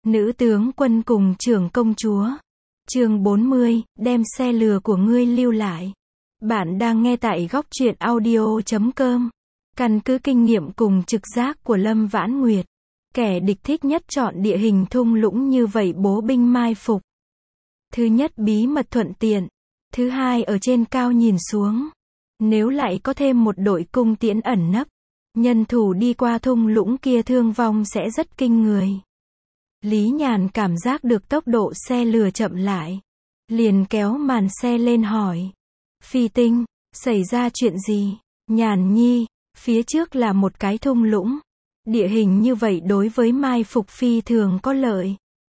Nữ tướng quân cùng trưởng công chúa. Chương 40, đem xe lừa của ngươi lưu lại. Bạn đang nghe tại góc truyện audio.com. Căn cứ kinh nghiệm cùng trực giác của Lâm Vãn Nguyệt, kẻ địch thích nhất chọn địa hình thung lũng như vậy bố binh mai phục. Thứ nhất bí mật thuận tiện. Thứ hai ở trên cao nhìn xuống. Nếu lại có thêm một đội cung tiễn ẩn nấp, nhân thủ đi qua thung lũng kia thương vong sẽ rất kinh người. Lý Nhàn cảm giác được tốc độ xe lừa chậm lại, liền kéo màn xe lên hỏi. Phi Tinh, xảy ra chuyện gì? Nhàn nhi, phía trước là một cái thung lũng. Địa hình như vậy đối với mai phục phi thường có lợi.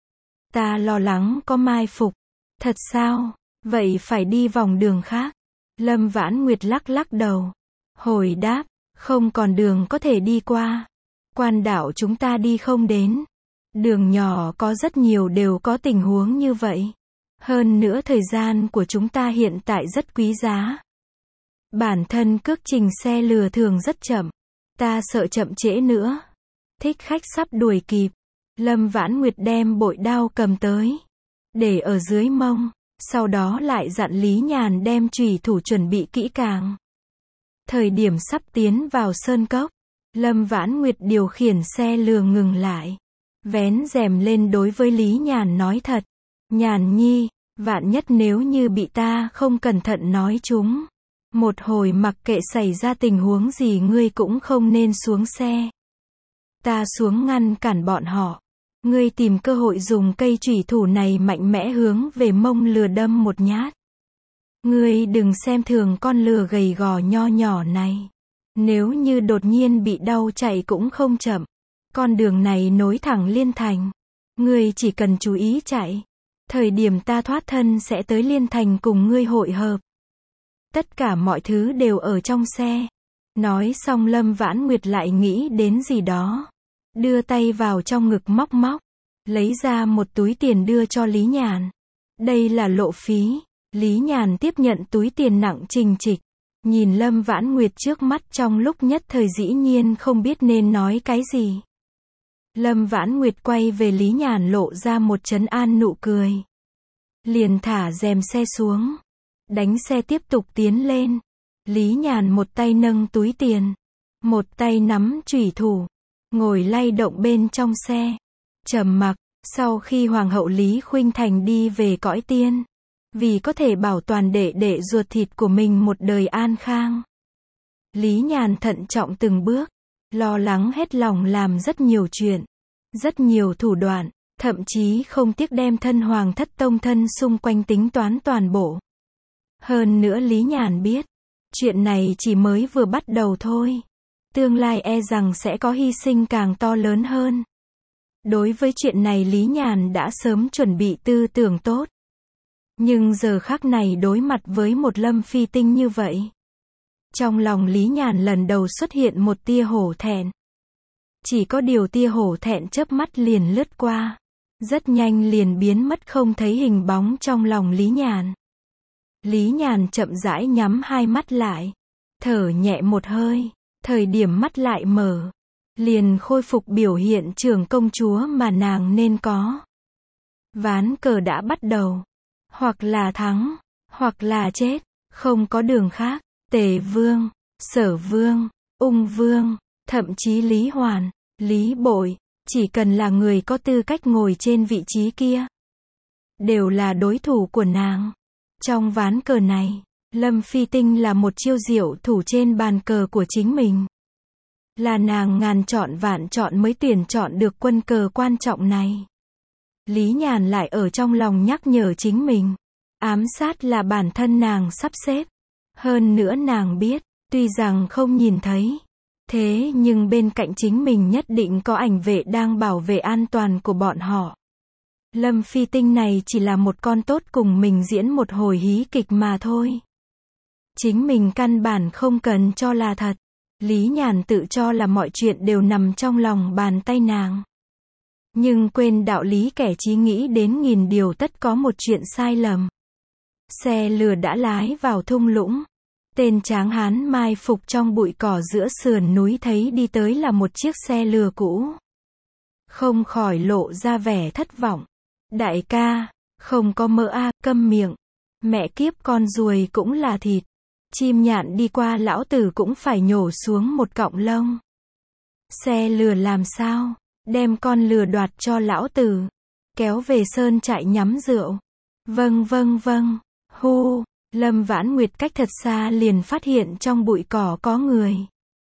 Ta lo lắng có mai phục. Thật sao? Vậy phải đi vòng đường khác. Lâm Vãn Nguyệt lắc lắc đầu. Hồi đáp, không còn đường có thể đi qua. Quan đảo chúng ta đi không đến. Đường nhỏ có rất nhiều đều có tình huống như vậy. Hơn nữa thời gian của chúng ta hiện tại rất quý giá. Bản thân cước trình xe lừa thường rất chậm. Ta sợ chậm trễ nữa. Thích khách sắp đuổi kịp. Lâm Vãn Nguyệt đem bội đao cầm tới, để ở dưới mông. Sau đó lại dặn Lý Nhàn đem chùy thủ chuẩn bị kỹ càng. Thời điểm sắp tiến vào sơn cốc, Lâm Vãn Nguyệt điều khiển xe lừa ngừng lại. Vén rèm lên đối với Lý Nhàn nói thật. Nhàn nhi, vạn nhất nếu như bị ta không cẩn thận nói chúng. Một hồi mặc kệ xảy ra tình huống gì ngươi cũng không nên xuống xe. Ta xuống ngăn cản bọn họ. Ngươi tìm cơ hội dùng cây chùy thủ này mạnh mẽ hướng về mông lừa đâm một nhát. Ngươi đừng xem thường con lừa gầy gò nho nhỏ này. Nếu như đột nhiên bị đau chạy cũng không chậm. Con đường này nối thẳng Liên Thành. Ngươi chỉ cần chú ý chạy. Thời điểm ta thoát thân sẽ tới Liên Thành cùng ngươi hội hợp. Tất cả mọi thứ đều ở trong xe. Nói xong Lâm Vãn Nguyệt lại nghĩ đến gì đó. Đưa tay vào trong ngực móc móc. Lấy ra một túi tiền đưa cho Lý Nhàn. Đây là lộ phí. Lý Nhàn tiếp nhận túi tiền nặng trình trịch. Nhìn Lâm Vãn Nguyệt trước mắt trong lúc nhất thời dĩ nhiên không biết nên nói cái gì. Lâm Vãn Nguyệt quay về Lý Nhàn lộ ra một trấn an nụ cười. Liền thả rèm xe xuống. Đánh xe tiếp tục tiến lên. Lý Nhàn một tay nâng túi tiền, một tay nắm chùy thủ, ngồi lay động bên trong xe. Trầm mặc, sau khi Hoàng hậu Lý Khuynh Thành đi về cõi tiên. Vì có thể bảo toàn đệ đệ ruột thịt của mình một đời an khang. Lý Nhàn thận trọng từng bước, lo lắng hết lòng làm rất nhiều chuyện, rất nhiều thủ đoạn, thậm chí không tiếc đem thân hoàng thất tông thân xung quanh tính toán toàn bộ. Hơn nữa Lý Nhàn biết, chuyện này chỉ mới vừa bắt đầu thôi. Tương lai e rằng sẽ có hy sinh càng to lớn hơn. Đối với chuyện này Lý Nhàn đã sớm chuẩn bị tư tưởng tốt. Nhưng giờ khắc này đối mặt với một Lâm Phi Tinh như vậy. Trong lòng Lý Nhàn lần đầu xuất hiện một tia hổ thẹn. Chỉ có điều tia hổ thẹn chớp mắt liền lướt qua. Rất nhanh liền biến mất không thấy hình bóng trong lòng Lý Nhàn. Lý Nhàn chậm rãi nhắm hai mắt lại. Thở nhẹ một hơi. Thời điểm mắt lại mở. Liền khôi phục biểu hiện trưởng công chúa mà nàng nên có. Ván cờ đã bắt đầu. Hoặc là thắng, hoặc là chết. Không có đường khác. Tề Vương, Sở Vương, Ung Vương, thậm chí Lý Hoàn, Lý Bội, chỉ cần là người có tư cách ngồi trên vị trí kia, đều là đối thủ của nàng. Trong ván cờ này, Lâm Phi Tinh là một chiêu diệu thủ trên bàn cờ của chính mình. Là nàng ngàn chọn vạn chọn mới tuyển chọn được quân cờ quan trọng này. Lý Nhàn lại ở trong lòng nhắc nhở chính mình. Ám sát là bản thân nàng sắp xếp. Hơn nữa nàng biết, tuy rằng không nhìn thấy, thế nhưng bên cạnh chính mình nhất định có ảnh vệ đang bảo vệ an toàn của bọn họ. Lâm Phi Tinh này chỉ là một con tốt cùng mình diễn một hồi hí kịch mà thôi. Chính mình căn bản không cần cho là thật. Lý Nhàn tự cho là mọi chuyện đều nằm trong lòng bàn tay nàng. Nhưng quên đạo lý kẻ trí nghĩ đến nghìn điều tất có một chuyện sai lầm. Xe lừa đã lái vào thung lũng. Tên tráng hán mai phục trong bụi cỏ giữa sườn núi thấy đi tới là một chiếc xe lừa cũ. không khỏi lộ ra vẻ thất vọng. Đại ca, không có mỡ a, câm miệng. Mẹ kiếp, con ruồi cũng là thịt. Chim nhạn đi qua lão tử cũng phải nhổ xuống một cọng lông. Xe lừa làm sao? Đem con lừa đoạt cho lão tử. Kéo về sơn trại nhắm rượu. Vâng vâng vâng. Hu. Lâm Vãn Nguyệt cách thật xa liền phát hiện trong bụi cỏ có người.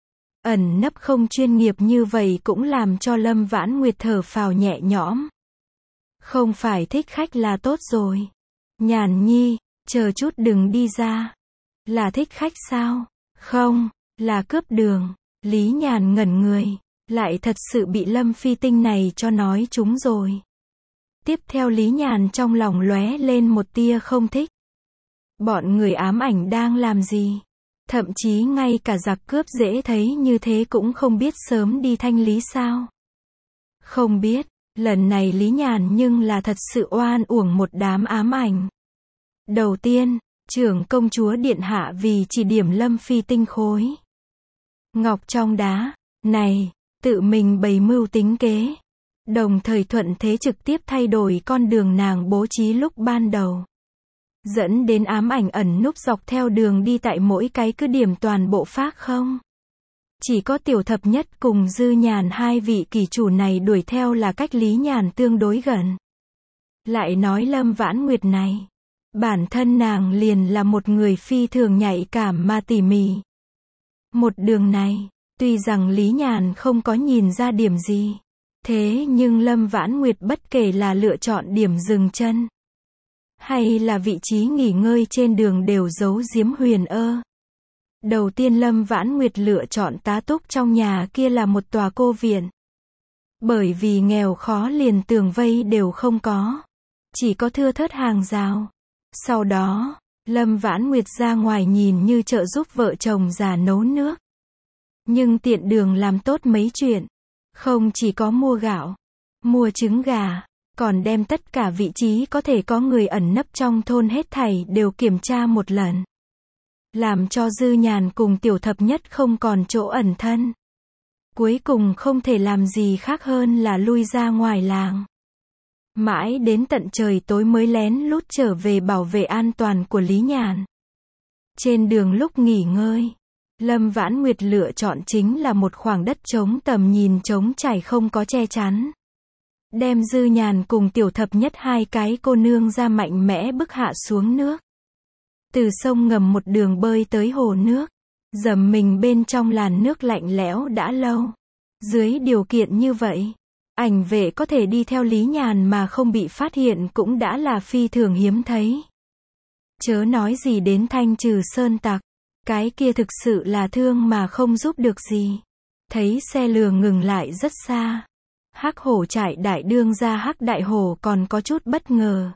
Ẩn nấp không chuyên nghiệp như vậy cũng làm cho Lâm Vãn Nguyệt thở phào nhẹ nhõm. Không phải thích khách là tốt rồi. Nhàn nhi, chờ chút đừng đi ra. Là thích khách sao? Không, là cướp đường. Lý Nhàn ngẩn người, lại thật sự bị Lâm Phi Tinh này cho nói trúng rồi. Tiếp theo Lý Nhàn trong lòng lóe lên một tia không thích. Bọn người ám ảnh đang làm gì? Thậm chí ngay cả giặc cướp dễ thấy như thế cũng không biết sớm đi thanh lý sao? Không biết, lần này Lý Nhàn nhưng là thật sự oan uổng một đám ám ảnh. Đầu tiên, trưởng công chúa điện hạ vì chỉ điểm Lâm Phi Tinh khối ngọc trong đá, này, tự mình bày mưu tính kế. Đồng thời thuận thế trực tiếp thay đổi con đường nàng bố trí lúc ban đầu. Dẫn đến ám ảnh ẩn núp dọc theo đường đi tại mỗi cái cứ điểm toàn bộ phác không. Chỉ có Tiểu Thập Nhất cùng Dư Nhàn hai vị kỳ chủ này đuổi theo là cách Lý Nhàn tương đối gần. Lại nói Lâm Vãn Nguyệt này, bản thân nàng liền là một người phi thường nhạy cảm mà tỉ mỉ. Một đường này, tuy rằng Lý Nhàn không có nhìn ra điểm gì, thế nhưng Lâm Vãn Nguyệt bất kể là lựa chọn điểm dừng chân, hay là vị trí nghỉ ngơi trên đường đều giấu giếm huyền ơ. Đầu tiên Lâm Vãn Nguyệt lựa chọn tá túc trong nhà kia là một tòa cô viện. Bởi vì nghèo khó liền tường vây đều không có. Chỉ có thưa thớt hàng rào. Sau đó, Lâm Vãn Nguyệt ra ngoài nhìn như trợ giúp vợ chồng già nấu nước. Nhưng tiện đường làm tốt mấy chuyện. Không chỉ có mua gạo, mua trứng gà, còn đem tất cả vị trí có thể có người ẩn nấp trong thôn hết thảy đều kiểm tra một lần. Làm cho Dư Nhàn cùng Tiểu Thập Nhất không còn chỗ ẩn thân. Cuối cùng không thể làm gì khác hơn là lui ra ngoài làng. Mãi đến tận trời tối mới lén lút trở về bảo vệ an toàn của Lý Nhàn. Trên đường lúc nghỉ ngơi, Lâm Vãn Nguyệt lựa chọn chính là một khoảng đất trống tầm nhìn trống trải không có che chắn. Đem Dư Nhàn cùng Tiểu Thập Nhất hai cái cô nương ra mạnh mẽ bức hạ xuống nước. Từ sông ngầm một đường bơi tới hồ nước. Dầm mình bên trong làn nước lạnh lẽo đã lâu. Dưới điều kiện như vậy, ảnh vệ có thể đi theo Lý Nhàn mà không bị phát hiện cũng đã là phi thường hiếm thấy. Chớ nói gì đến thanh trừ sơn tặc. Cái kia thực sự là thương mà không giúp được gì. Thấy xe lừa ngừng lại rất xa. Hắc hổ trại đại đương gia Hắc Đại Hổ còn có chút bất ngờ.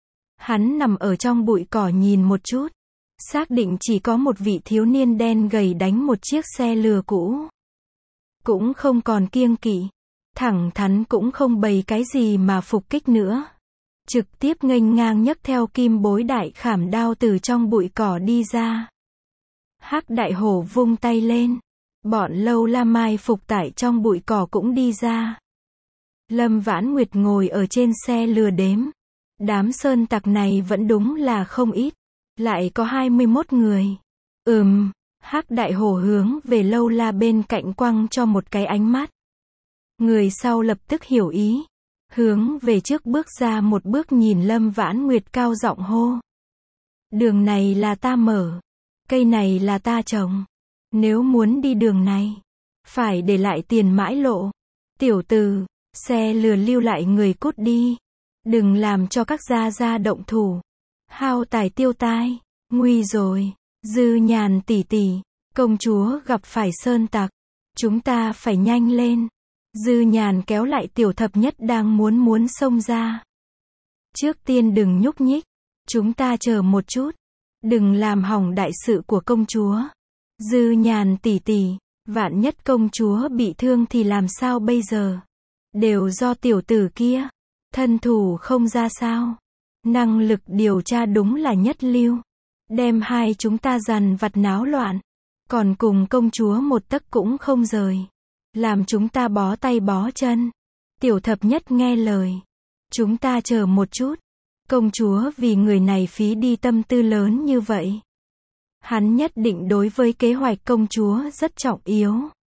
Hắn nằm ở trong bụi cỏ nhìn một chút. Xác định chỉ có một vị thiếu niên đen gầy đánh một chiếc xe lừa cũ. Cũng không còn kiêng kỵ. Thẳng thắn cũng không bày cái gì mà phục kích nữa. Trực tiếp nghênh ngang nhấc theo kim bối đại khảm đao từ trong bụi cỏ đi ra. Hắc Đại Hổ vung tay lên. Bọn Lâu La mai phục tại trong bụi cỏ cũng đi ra. Lâm Vãn Nguyệt ngồi ở trên xe lừa đếm. Đám sơn tặc này vẫn đúng là không ít. Lại có 21 người. Hắc Đại Hổ hướng về Lâu La bên cạnh quăng cho một cái ánh mắt. Người sau lập tức hiểu ý. Hướng về trước bước ra một bước nhìn Lâm Vãn Nguyệt cao giọng hô. Đường này là ta mở. Cây này là ta trồng. Nếu muốn đi đường này, phải để lại tiền mãi lộ. Tiểu tử, xe lừa lưu lại người cút đi. Đừng làm cho các gia gia động thủ. Hao tài tiêu tai. Nguy rồi. Dư Nhàn tỷ tỷ, công chúa gặp phải sơn tặc. Chúng ta phải nhanh lên. Dư Nhàn kéo lại Tiểu Thập Nhất đang muốn xông ra. Trước tiên đừng nhúc nhích. Chúng ta chờ một chút. Đừng làm hỏng đại sự của công chúa. Dư Nhàn tỷ tỷ, vạn nhất công chúa bị thương thì làm sao bây giờ? Đều do tiểu tử kia. Thân thủ không ra sao. Năng lực điều tra đúng là nhất lưu. Đem hai chúng ta dằn vặt náo loạn. Còn cùng công chúa một tấc cũng không rời. Làm chúng ta bó tay bó chân. Tiểu thập nhất nghe lời. Chúng ta chờ một chút. Công chúa vì người này phí đi tâm tư lớn như vậy. Hắn nhất định đối với kế hoạch công chúa rất trọng yếu.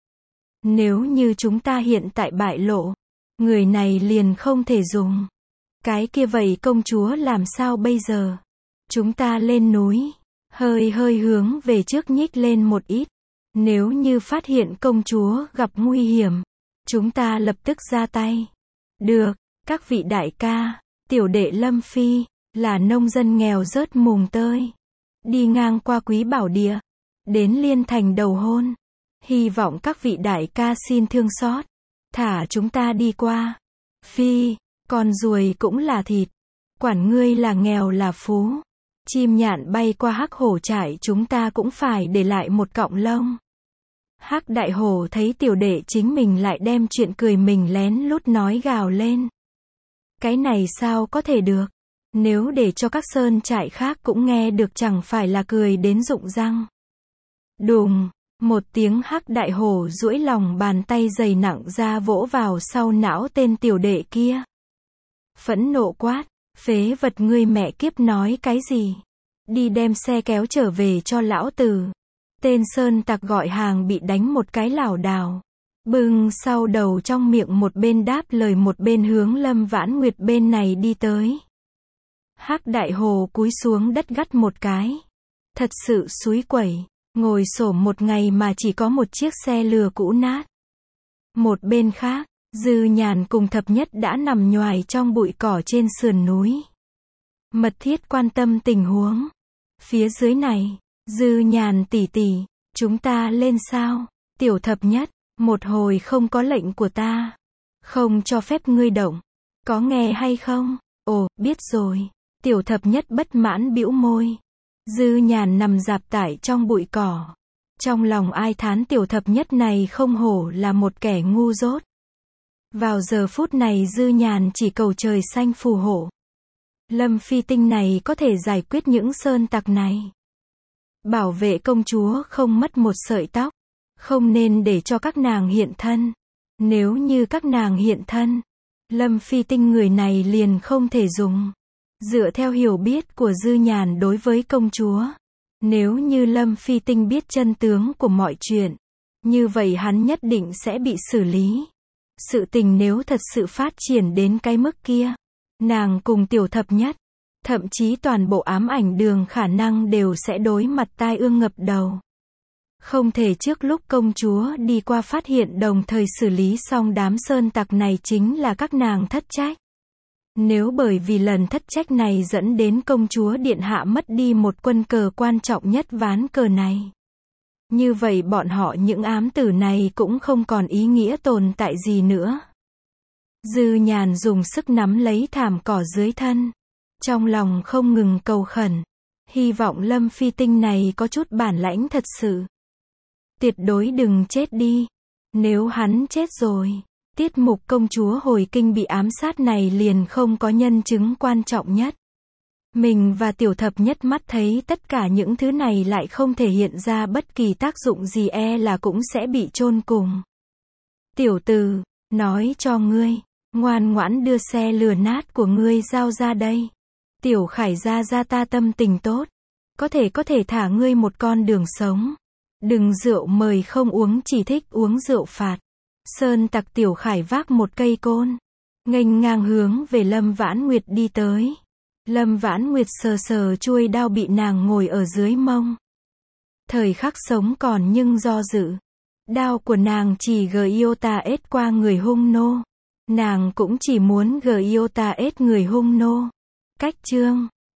Nếu như chúng ta hiện tại bại lộ, người này liền không thể dùng. Cái kia vậy công chúa làm sao bây giờ? Chúng ta lên núi, hơi hướng về trước nhích lên một ít. Nếu như phát hiện công chúa gặp nguy hiểm, chúng ta lập tức ra tay. Được, các vị đại ca, tiểu đệ Lâm Phi, là nông dân nghèo rớt mùng tơi. Đi ngang qua Quý Bảo Địa, đến Liên Thành đầu hôn. Hy vọng các vị đại ca xin thương xót, thả chúng ta đi qua. Phi, con ruồi cũng là thịt. Quản ngươi là nghèo là phú. Chim nhạn bay qua Hắc Hổ trại chúng ta cũng phải để lại một cọng lông. Hắc Đại Hổ thấy tiểu đệ chính mình lại đem chuyện cười mình lén lút nói gào lên. Cái này sao có thể được? Nếu để cho các sơn trại khác cũng nghe được chẳng phải là cười đến rụng răng. Đùng, một tiếng Hắc Đại Hổ duỗi lòng bàn tay dày nặng ra vỗ vào sau não tên tiểu đệ kia. Phẫn nộ quát, phế vật ngươi mẹ kiếp nói cái gì? Đi đem xe kéo trở về cho lão tử. Tên sơn tặc gọi hàng bị đánh một cái lảo đảo. Bưng sau đầu trong miệng một bên đáp lời một bên hướng Lâm Vãn Nguyệt bên này đi tới. Hắc Đại Hồ cúi xuống đất gắt một cái. Thật sự xúi quẩy, ngồi xổm một ngày mà chỉ có một chiếc xe lừa cũ nát. Một bên khác, Dư Nhàn cùng thập nhất đã nằm nhoài trong bụi cỏ trên sườn núi. Mật thiết quan tâm tình huống. Phía dưới này, Dư Nhàn tỷ tỷ, chúng ta lên sao? Tiểu thập nhất, một hồi không có lệnh của ta. Không cho phép ngươi động. Có nghe hay không? Ồ, biết rồi. Tiểu thập nhất bất mãn bĩu môi. Dư Nhàn nằm rạp tải trong bụi cỏ. Trong lòng ai thán tiểu thập nhất này không hổ là một kẻ ngu dốt. Vào giờ phút này Dư Nhàn chỉ cầu trời xanh phù hộ. Lâm Phi Tinh này có thể giải quyết những sơn tặc này. Bảo vệ công chúa không mất một sợi tóc. Không nên để cho các nàng hiện thân. Nếu như các nàng hiện thân, Lâm Phi Tinh người này liền không thể dùng. Dựa theo hiểu biết của Dư Nhàn đối với công chúa, nếu như Lâm Phi Tinh biết chân tướng của mọi chuyện, như vậy hắn nhất định sẽ bị xử lý. Sự tình nếu thật sự phát triển đến cái mức kia, nàng cùng tiểu thập nhất, thậm chí toàn bộ ám ảnh đường khả năng đều sẽ đối mặt tai ương ngập đầu. Không thể trước lúc công chúa đi qua phát hiện đồng thời xử lý xong đám sơn tặc này chính là các nàng thất trách. Nếu bởi vì lần thất trách này dẫn đến công chúa điện hạ mất đi một quân cờ quan trọng nhất ván cờ này, như vậy bọn họ những ám tử này cũng không còn ý nghĩa tồn tại gì nữa. Dư Nhàn dùng sức nắm lấy thảm cỏ dưới thân. Trong lòng không ngừng cầu khẩn. Hy vọng Lâm Phi Tinh này có chút bản lãnh thật sự. Tuyệt đối đừng chết đi. Nếu hắn chết rồi, tiết mục công chúa hồi kinh bị ám sát này liền không có nhân chứng quan trọng nhất. Mình và tiểu thập nhất mắt thấy tất cả những thứ này lại không thể hiện ra bất kỳ tác dụng gì là cũng sẽ bị chôn cùng. Tiểu tử, nói cho ngươi, ngoan ngoãn đưa xe lừa nát của ngươi giao ra đây. Tiểu Khải gia ta tâm tình tốt. Có thể thả ngươi một con đường sống. Đừng rượu mời không uống chỉ thích uống rượu phạt. Sơn tặc Tiểu Khải vác một cây côn. Nghênh ngang hướng về Lâm Vãn Nguyệt đi tới. Lâm Vãn Nguyệt sờ chuôi đao bị nàng ngồi ở dưới mông. Thời khắc sống còn nhưng do dự. Đao của nàng chỉ Giota ết qua người hung nô. Nàng cũng chỉ muốn Giota ết người hung nô. Cách chương